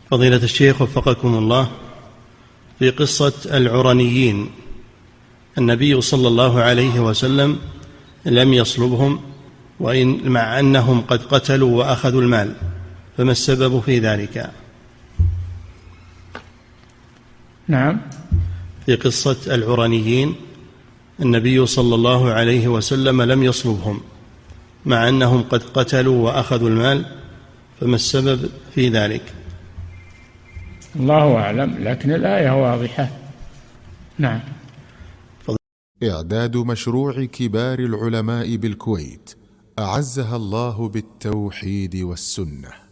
فضيلة الشيخ وفقكم الله، في قصة العرنيين النبي صلى الله عليه وسلم لم يصلبهم مع أنهم قد قتلوا وأخذوا المال، فما السبب في ذلك؟ نعم. في قصة العرنيين النبي صلى الله عليه وسلم لم يصلبهم مع أنهم قد قتلوا وأخذوا المال، فما السبب في ذلك؟ الله أعلم، لكن الآية واضحة. نعم. إعداد مشروع كبار العلماء بالكويت أعزها الله بالتوحيد والسنة.